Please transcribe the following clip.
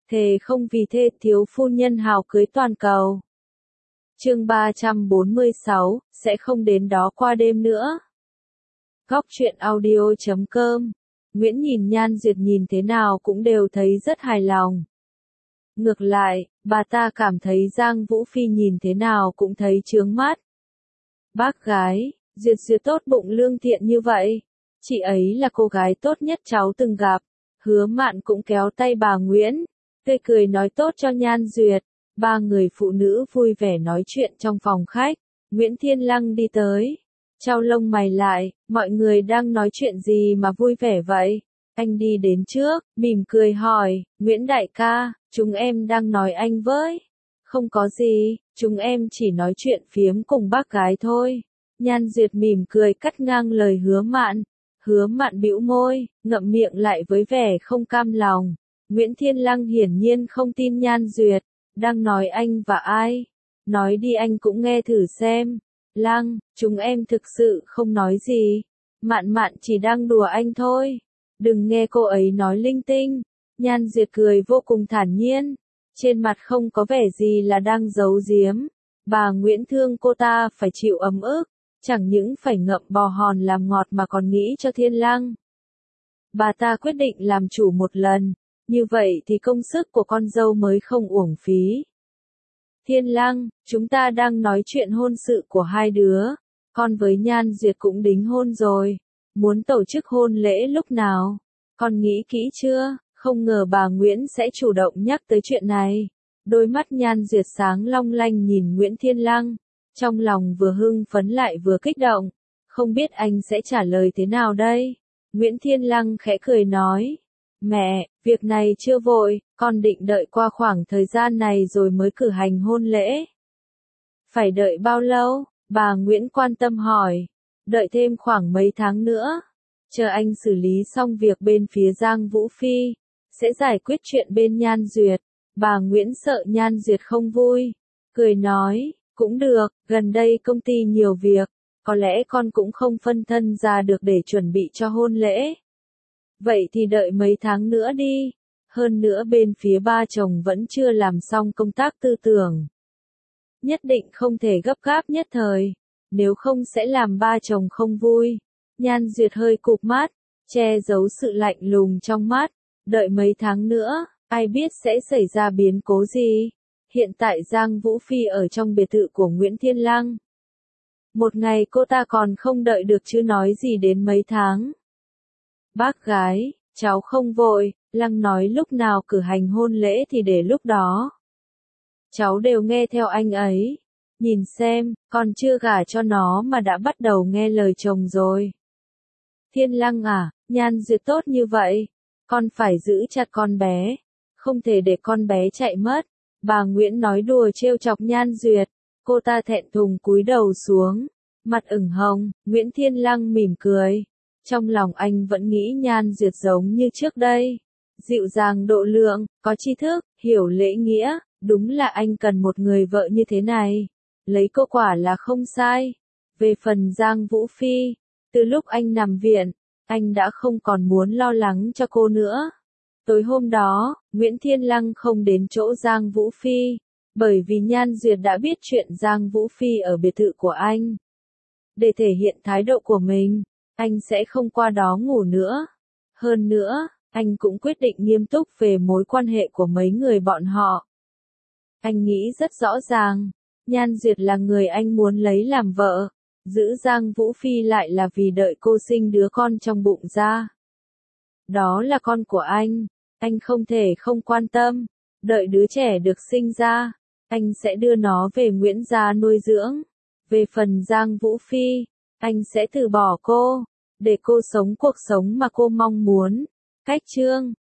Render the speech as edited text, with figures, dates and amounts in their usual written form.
thề không vì thê thiếu phu nhân hào cưới toàn cầu. Chương 346, sẽ không đến đó qua đêm nữa. Góc truyện audio.com. Nguyễn nhìn Nhan Duyệt nhìn thế nào cũng đều thấy rất hài lòng. Ngược lại, bà ta cảm thấy Giang Vũ Phi nhìn thế nào cũng thấy chướng mắt. Bác gái, Duyệt tốt bụng lương thiện như vậy. Chị ấy là cô gái tốt nhất cháu từng gặp. Hứa Mạn cũng kéo tay bà Nguyễn, tươi cười nói tốt cho Nhan Duyệt. Ba người phụ nữ vui vẻ nói chuyện trong phòng khách. Nguyễn Thiên Lăng đi tới, chau lông mày lại, mọi người đang nói chuyện gì mà vui vẻ vậy? Anh đi đến trước, mỉm cười hỏi, Nguyễn đại ca, chúng em đang nói anh với. Không có gì, chúng em chỉ nói chuyện phiếm cùng bác gái thôi. Nhan Duyệt mỉm cười cắt ngang lời Hứa Mạn. Hứa Mạn bĩu môi, ngậm miệng lại với vẻ không cam lòng. Nguyễn Thiên Lăng hiển nhiên không tin Nhan Duyệt. Đang nói anh và ai? Nói đi anh cũng nghe thử xem. Lăng, chúng em thực sự không nói gì. Mạn Mạn chỉ đang đùa anh thôi. Đừng nghe cô ấy nói linh tinh. Nhan Duyệt cười vô cùng thản nhiên. Trên mặt không có vẻ gì là đang giấu giếm. Bà Nguyễn thương cô ta phải chịu ấm ức. Chẳng những phải ngậm bò hòn làm ngọt mà còn nghĩ cho Thiên Lăng. Bà ta quyết định làm chủ một lần. Như vậy thì công sức của con dâu mới không uổng phí. Thiên Lăng, chúng ta đang nói chuyện hôn sự của hai đứa. Con với Nhan Duyệt cũng đính hôn rồi. Muốn tổ chức hôn lễ lúc nào? Con nghĩ kỹ chưa? Không ngờ bà Nguyễn sẽ chủ động nhắc tới chuyện này. Đôi mắt Nhan Duyệt sáng long lanh nhìn Nguyễn Thiên Lăng. Trong lòng vừa hưng phấn lại vừa kích động. Không biết anh sẽ trả lời thế nào đây? Nguyễn Thiên Lăng khẽ cười nói. Mẹ, việc này chưa vội, con định đợi qua khoảng thời gian này rồi mới cử hành hôn lễ. Phải đợi bao lâu? Bà Nguyễn quan tâm hỏi. Đợi thêm khoảng mấy tháng nữa. Chờ anh xử lý xong việc bên phía Giang Vũ Phi. Sẽ giải quyết chuyện bên Nhan Duyệt. Bà Nguyễn sợ Nhan Duyệt không vui. Cười nói, cũng được, gần đây công ty nhiều việc. Có lẽ con cũng không phân thân ra được để chuẩn bị cho hôn lễ. Vậy thì đợi mấy tháng nữa đi. Hơn nữa bên phía ba chồng vẫn chưa làm xong công tác tư tưởng. Nhất định không thể gấp gáp nhất thời. Nếu không sẽ làm ba chồng không vui. Nhan Duyệt hơi cụp mắt, che giấu sự lạnh lùng trong mắt. Đợi mấy tháng nữa, ai biết sẽ xảy ra biến cố gì. Hiện tại Giang Vũ Phi ở trong biệt thự của Nguyễn Thiên Lăng. Một ngày cô ta còn không đợi được chứ nói gì đến mấy tháng. Bác gái, cháu không vội, Lăng nói lúc nào cử hành hôn lễ thì để lúc đó. Cháu đều nghe theo anh ấy. Nhìn xem, còn chưa gả cho nó mà đã bắt đầu nghe lời chồng rồi. Thiên Lăng à, Nhan Duyệt tốt như vậy. Con phải giữ chặt con bé. Không thể để con bé chạy mất. Bà Nguyễn nói đùa trêu chọc Nhan Duyệt. Cô ta thẹn thùng cúi đầu xuống. Mặt ửng hồng, Nguyễn Thiên Lăng mỉm cười. Trong lòng anh vẫn nghĩ Nhan Duyệt giống như trước đây. Dịu dàng độ lượng, có tri thức, hiểu lễ nghĩa. Đúng là anh cần một người vợ như thế này. Lấy cô quả là không sai. Về phần Giang Vũ Phi, từ lúc anh nằm viện, anh đã không còn muốn lo lắng cho cô nữa. Tối hôm đó, Nguyễn Thiên Lăng không đến chỗ Giang Vũ Phi, bởi vì Nhan Duyệt đã biết chuyện Giang Vũ Phi ở biệt thự của anh. Để thể hiện thái độ của mình, anh sẽ không qua đó ngủ nữa. Hơn nữa, anh cũng quyết định nghiêm túc về mối quan hệ của mấy người bọn họ. Anh nghĩ rất rõ ràng, Nhan Duyệt là người anh muốn lấy làm vợ, giữ Giang Vũ Phi lại là vì đợi cô sinh đứa con trong bụng ra. Đó là con của anh không thể không quan tâm, đợi đứa trẻ được sinh ra, anh sẽ đưa nó về Nguyễn gia nuôi dưỡng. Về phần Giang Vũ Phi, anh sẽ từ bỏ cô, để cô sống cuộc sống mà cô mong muốn. Cách chương